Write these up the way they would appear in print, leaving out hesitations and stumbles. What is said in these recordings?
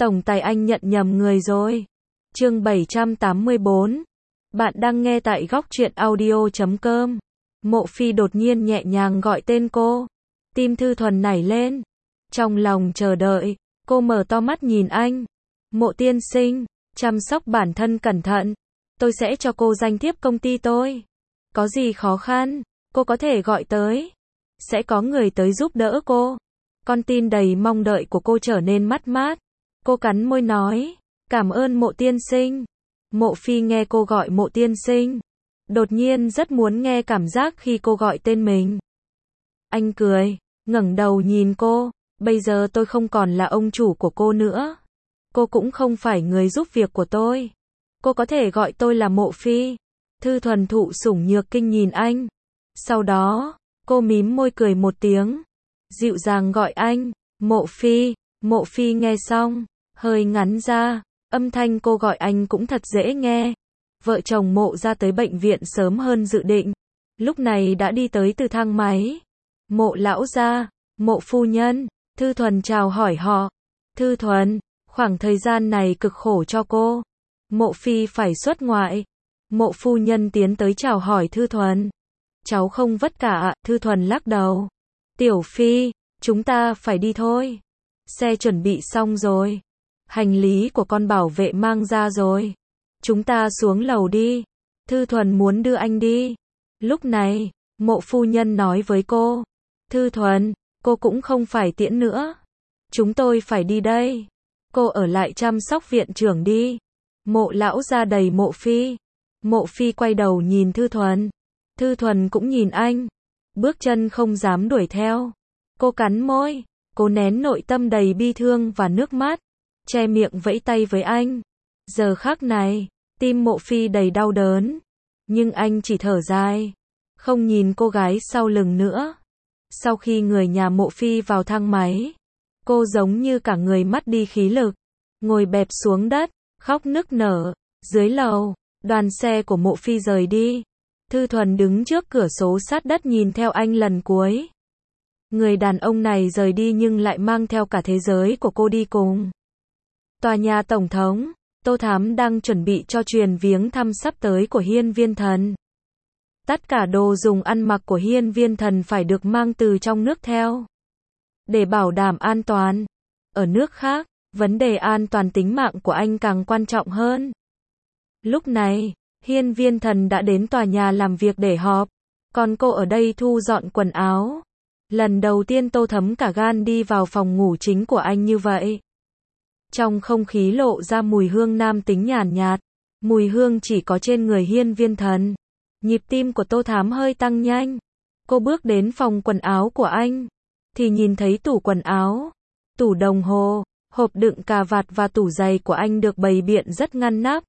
Tổng tài anh nhận nhầm người rồi. Chương 784. Bạn đang nghe tại góc truyện audio.com. Mộ Phi đột nhiên nhẹ nhàng gọi tên cô. Tim Thư Thuần nảy lên. Trong lòng chờ đợi, cô mở to mắt nhìn anh. Mộ tiên sinh, chăm sóc bản thân cẩn thận. Tôi sẽ cho cô danh thiếp công ty tôi. Có gì khó khăn, cô có thể gọi tới. Sẽ có người tới giúp đỡ cô. Con tim đầy mong đợi của cô trở nên mất mát. Cô cắn môi nói, cảm ơn Mộ tiên sinh. Mộ Phi nghe cô gọi Mộ tiên sinh. Đột nhiên rất muốn nghe cảm giác khi cô gọi tên mình. Anh cười, ngẩng đầu nhìn cô. Bây giờ tôi không còn là ông chủ của cô nữa. Cô cũng không phải người giúp việc của tôi. Cô có thể gọi tôi là Mộ Phi. Thư Thuần thụ sủng nhược kinh nhìn anh. Sau đó, cô mím môi cười một tiếng. Dịu dàng gọi anh, Mộ Phi. Mộ Phi nghe xong, hơi ngắn ra. Âm thanh cô gọi anh cũng thật dễ nghe. Vợ chồng Mộ ra tới bệnh viện sớm hơn dự định. Lúc này đã đi tới từ thang máy. Mộ lão gia, Mộ phu nhân. Thư Thuần chào hỏi họ. Thư Thuần, khoảng thời gian này cực khổ cho cô. Mộ Phi phải xuất ngoại. Mộ phu nhân tiến tới chào hỏi Thư Thuần. Cháu không vất cả ạ. Thư Thuần lắc đầu. Tiểu Phi, chúng ta phải đi thôi. Xe chuẩn bị xong rồi. Hành lý của con bảo vệ mang ra rồi. Chúng ta xuống lầu đi. Thư Thuần muốn đưa anh đi. Lúc này, Mộ phu nhân nói với cô. Thư Thuần, cô cũng không phải tiễn nữa. Chúng tôi phải đi đây. Cô ở lại chăm sóc viện trưởng đi. Mộ lão ra đầy Mộ Phi. Mộ Phi quay đầu nhìn Thư Thuần. Thư Thuần cũng nhìn anh. Bước chân không dám đuổi theo. Cô cắn môi. Cô nén nội tâm đầy bi thương và nước mắt. Che miệng vẫy tay với anh. Giờ khắc này, tim Mộ Phi đầy đau đớn. Nhưng anh chỉ thở dài. Không nhìn cô gái sau lưng nữa. Sau khi người nhà Mộ Phi vào thang máy, cô giống như cả người mất đi khí lực. Ngồi bẹp xuống đất, khóc nức nở. Dưới lầu, đoàn xe của Mộ Phi rời đi. Thư Thuần đứng trước cửa sổ sát đất nhìn theo anh lần cuối. Người đàn ông này rời đi nhưng lại mang theo cả thế giới của cô đi cùng. Tòa nhà Tổng thống, Tô Thám đang chuẩn bị cho truyền viếng thăm sắp tới của Hiên Viên Thần. Tất cả đồ dùng ăn mặc của Hiên Viên Thần phải được mang từ trong nước theo. Để bảo đảm an toàn. Ở nước khác, vấn đề an toàn tính mạng của anh càng quan trọng hơn. Lúc này, Hiên Viên Thần đã đến tòa nhà làm việc để họp. Còn cô ở đây thu dọn quần áo. Lần đầu tiên Tô Thấm cả gan đi vào phòng ngủ chính của anh như vậy. Trong không khí lộ ra mùi hương nam tính nhàn nhạt. Mùi hương chỉ có trên người Hiên Viên Thần. Nhịp tim của Tô Thám hơi tăng nhanh. Cô bước đến phòng quần áo của anh. Thì nhìn thấy tủ quần áo, tủ đồng hồ, hộp đựng cà vạt và tủ giày của anh được bày biện rất ngăn nắp.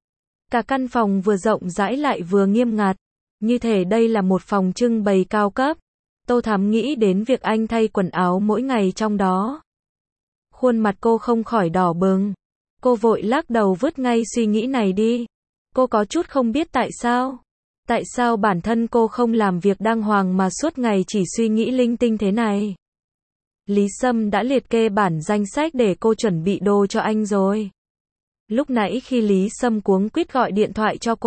Cả căn phòng vừa rộng rãi lại vừa nghiêm ngặt. Như thể đây là một phòng trưng bày cao cấp. Tô Thám nghĩ đến việc anh thay quần áo mỗi ngày trong đó. Khuôn mặt cô không khỏi đỏ bừng. Cô vội lắc đầu vứt ngay suy nghĩ này đi. Cô có chút không biết tại sao. Tại sao bản thân cô không làm việc đàng hoàng mà suốt ngày chỉ suy nghĩ linh tinh thế này. Lý Sâm đã liệt kê bản danh sách để cô chuẩn bị đồ cho anh rồi. Lúc nãy khi Lý Sâm cuống quýt gọi điện thoại cho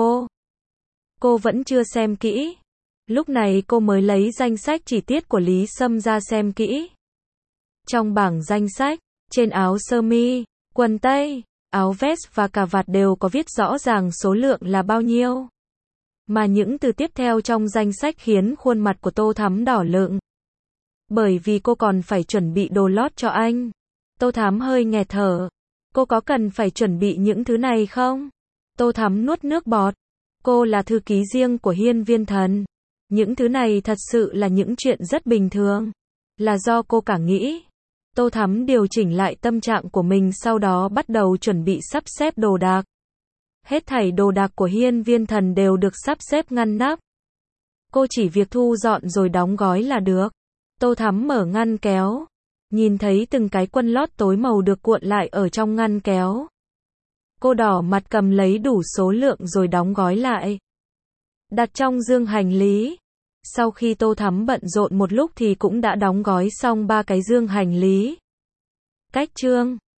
cô vẫn chưa xem kỹ. Lúc này cô mới lấy danh sách chi tiết của Lý Sâm ra xem kỹ. Trong bảng danh sách, trên áo sơ mi, quần tây, áo vest và cà vạt đều có viết rõ ràng số lượng là bao nhiêu. Mà những từ tiếp theo trong danh sách khiến khuôn mặt của Tô Thắm đỏ lựng. Bởi vì cô còn phải chuẩn bị đồ lót cho anh. Tô Thắm hơi nghẹt thở. Cô có cần phải chuẩn bị những thứ này không? Tô Thắm nuốt nước bọt. Cô là thư ký riêng của Hiên Viên Thần. Những thứ này thật sự là những chuyện rất bình thường. Là do cô cả nghĩ. Tô Thắm điều chỉnh lại tâm trạng của mình, sau đó bắt đầu chuẩn bị sắp xếp đồ đạc. Hết thảy đồ đạc của Hiên Viên Thần đều được sắp xếp ngăn nắp. Cô chỉ việc thu dọn rồi đóng gói là được. Tô Thắm mở ngăn kéo. Nhìn thấy từng cái quần lót tối màu được cuộn lại ở trong ngăn kéo. Cô đỏ mặt cầm lấy đủ số lượng rồi đóng gói lại. Đặt trong dương hành lý. Sau khi Tô Thắm bận rộn một lúc thì cũng đã đóng gói xong 3 cái dương hành lý. Cách chương